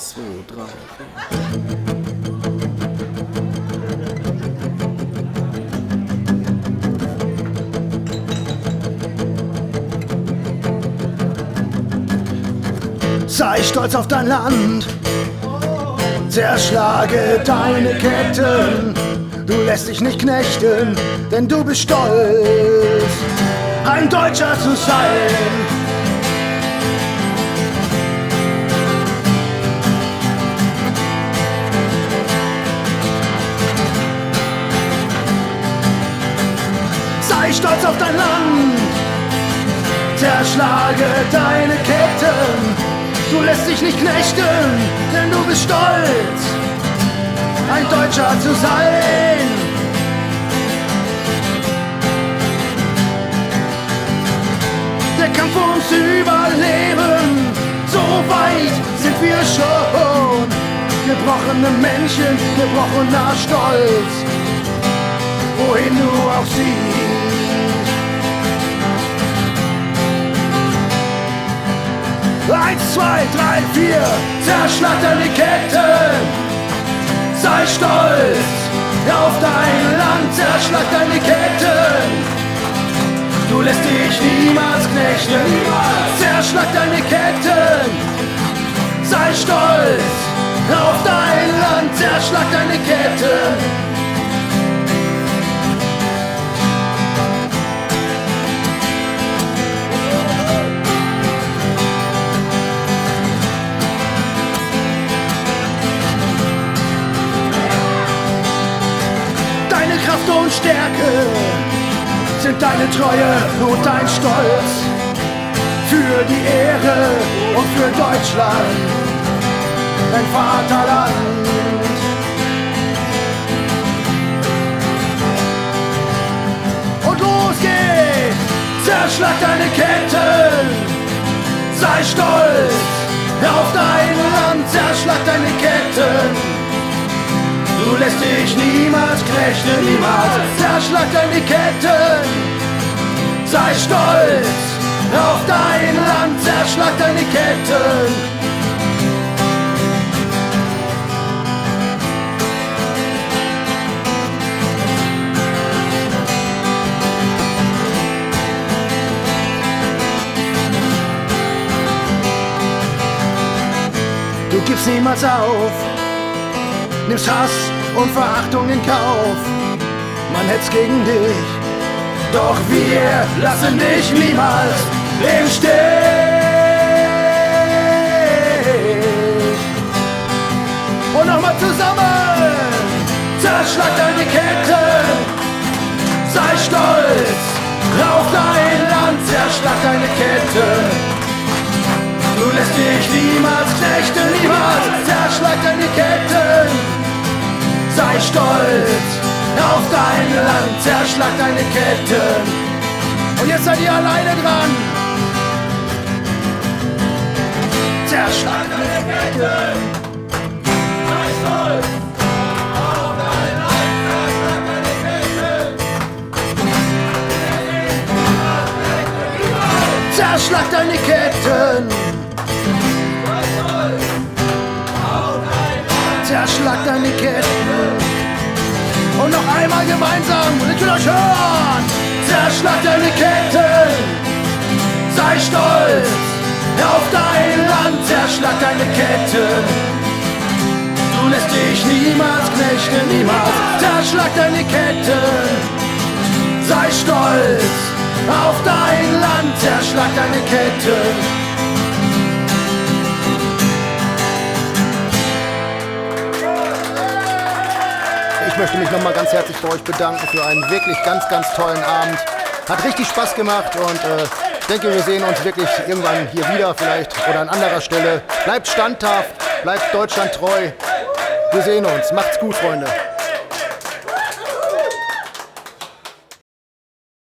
2, 3, 4. Sei stolz auf dein Land, zerschlage deine Ketten. Du lässt dich nicht knechten, denn du bist stolz, ein Deutscher zu sein. Sei stolz auf dein Land, zerschlage deine Ketten. Du lässt dich nicht knechten, denn du bist stolz, ein Deutscher zu sein. Der Kampf ums Überleben, so weit sind wir schon. Gebrochene Menschen, gebrochener Stolz, wohin du auch siehst. 1, 2, 3, 4, zerschlag deine Ketten. Sei stolz auf dein Land, zerschlag deine Ketten. Du lässt dich niemals knechten, zerschlag deine Ketten. Sei stolz auf dein Land, zerschlag deine Ketten. Kraft und Stärke sind deine Treue und dein Stolz für die Ehre und für Deutschland, dein Vaterland. Und los geht's, zerschlag deine Ketten, sei stolz auf dein Land, zerschlag deine Ketten. Du lässt dich niemals knechten, niemals, zerschlag deine Ketten. Sei stolz auf dein Land, zerschlag deine Ketten. Du gibst niemals auf, nimmst Hass und Verachtung in Kauf. Man hetzt gegen dich, doch wir lassen dich niemals im Stich. Und nochmal zusammen, zerschlag deine Ketten. Sei stolz auf dein Land, zerschlag deine Ketten. Du lässt dich niemals knechten, niemals, zerschlag deine Ketten. Sei stolz auf dein Land, zerschlag deine Ketten. Und jetzt seid ihr alleine dran. Zerschlag deine Ketten. Sei stolz auf dein Land, zerschlag deine Ketten. Zerschlag deine Ketten. Zerschlag deine Ketten. Und noch einmal gemeinsam, und ich will euch hören. Zerschlag deine Ketten. Sei stolz auf dein Land, zerschlag deine Ketten. Du lässt dich niemals knechten, niemals, zerschlag deine Ketten. Sei stolz auf dein Land, zerschlag deine Ketten. Ich möchte mich nochmal ganz herzlich bei euch bedanken für einen wirklich ganz, ganz tollen Abend. Hat richtig Spaß gemacht und ich denke, wir sehen uns wirklich irgendwann hier wieder vielleicht oder an anderer Stelle. Bleibt standhaft, bleibt Deutschland treu. Wir sehen uns. Macht's gut, Freunde.